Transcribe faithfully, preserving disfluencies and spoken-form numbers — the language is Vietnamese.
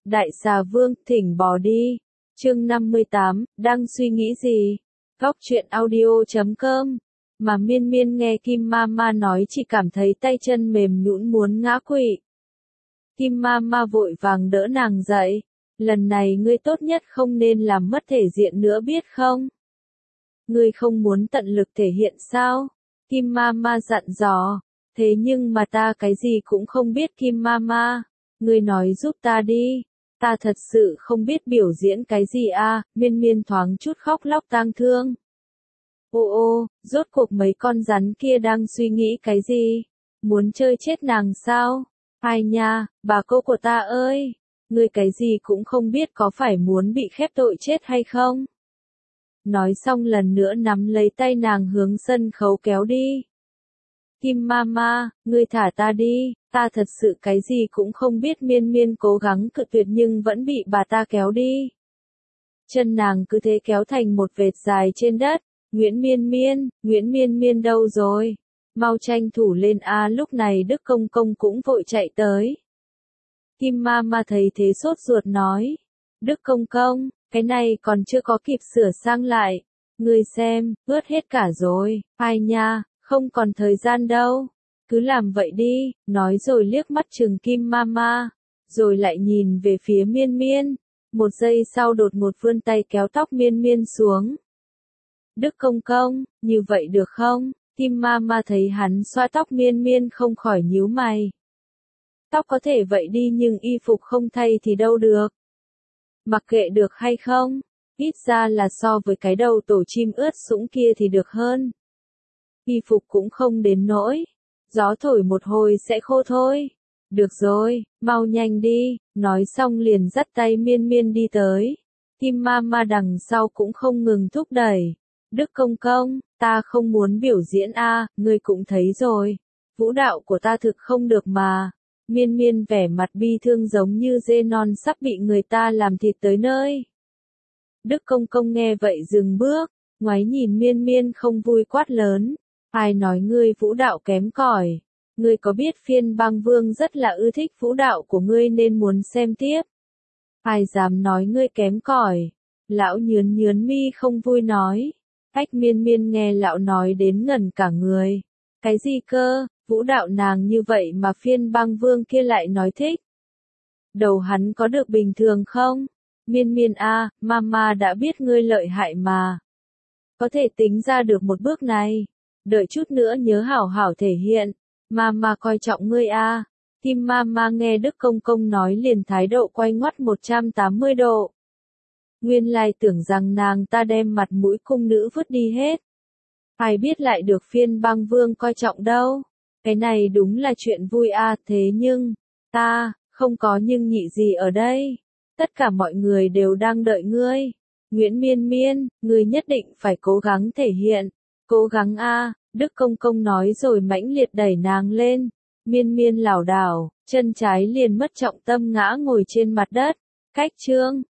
Đại xà vương, thỉnh bỏ đi. Chương năm mươi tám, đang suy nghĩ gì? Góc truyện audio chấm com. Mà miên miên nghe Kim Mama nói chỉ cảm thấy tay chân mềm nhũn muốn ngã quỵ. Kim Mama vội vàng đỡ nàng dậy. Lần này ngươi tốt nhất không nên làm mất thể diện nữa biết không? Ngươi không muốn tận lực thể hiện sao? Kim Mama dặn dò. Thế nhưng mà ta cái gì cũng không biết Kim Mama. Ngươi nói giúp ta đi. Ta thật sự không biết biểu diễn cái gì à, miên miên thoáng chút khóc lóc tang thương. Ô ô, rốt cuộc mấy con rắn kia đang suy nghĩ cái gì? Muốn chơi chết nàng sao? Ai nha, bà cô của ta ơi! Ngươi cái gì cũng không biết có phải muốn bị khép tội chết hay không? Nói xong lần nữa nắm lấy tay nàng hướng sân khấu kéo đi. Kim Mama, ngươi thả ta đi, ta thật sự cái gì cũng không biết miên miên cố gắng cự tuyệt nhưng vẫn bị bà ta kéo đi. Chân nàng cứ thế kéo thành một vệt dài trên đất. Nguyễn Miên Miên, Nguyễn Miên Miên đâu rồi? Mau tranh thủ lên a. Lúc này Đức Công Công cũng vội chạy tới. Kim Mama thấy thế sốt ruột nói. Đức Công Công, cái này còn chưa có kịp sửa sang lại. Ngươi xem, ướt hết cả rồi. Ai nha, không còn thời gian đâu. Cứ làm vậy đi, nói rồi liếc mắt chừng Kim Mama. Rồi lại nhìn về phía Miên Miên. Một giây sau đột ngột vươn tay kéo tóc Miên Miên xuống. Đức Công Công, như vậy được không? Kim Mama thấy hắn xoa tóc Miên Miên không khỏi nhíu mày. Tóc có thể vậy đi nhưng y phục không thay thì đâu được. Mặc kệ được hay không? Ít ra là so với cái đầu tổ chim ướt sũng kia thì được hơn. Y phục cũng không đến nỗi. Gió thổi một hồi sẽ khô thôi. Được rồi, mau nhanh đi. Nói xong liền dắt tay Miên Miên đi tới. Kim Mama đằng sau cũng không ngừng thúc đẩy. Đức Công Công, ta không muốn biểu diễn a, à, ngươi cũng thấy rồi. Vũ đạo của ta thực không được mà. Miên Miên vẻ mặt bi thương giống như dê non sắp bị người ta làm thịt tới nơi. Đức Công Công nghe vậy dừng bước, ngoái nhìn Miên Miên không vui quát lớn. Ai nói ngươi vũ đạo kém cỏi? Ngươi có biết Phiên Bang Vương rất là ưa thích vũ đạo của ngươi nên muốn xem tiếp. Ai dám nói ngươi kém cỏi? Lão nhướn nhướn mi không vui nói. Ách Miên Miên nghe lão nói đến ngẩn cả người. Cái gì cơ, vũ đạo nàng như vậy mà Phiên Bang Vương kia lại nói thích. Đầu hắn có được bình thường không? Miên Miên a, à, Mama đã biết ngươi lợi hại mà. Có thể tính ra được một bước này. Đợi chút nữa nhớ hảo hảo thể hiện. Mama coi trọng ngươi a. À. Kim Mama nghe Đức Công Công nói liền thái độ quay ngoắt một trăm tám mươi độ. Nguyên lai tưởng rằng nàng ta đem mặt mũi cung nữ vứt đi hết. Ai biết lại được Phiên Bang Vương coi trọng đâu. Cái này đúng là chuyện vui a, à, thế nhưng, ta, không có nhưng nhị gì ở đây. Tất cả mọi người đều đang đợi ngươi. Nguyễn Miên Miên, ngươi nhất định phải cố gắng thể hiện. Cố gắng a, à, Đức Công Công nói rồi mãnh liệt đẩy nàng lên. Miên Miên lảo đảo, chân trái liền mất trọng tâm ngã ngồi trên mặt đất. Cách chương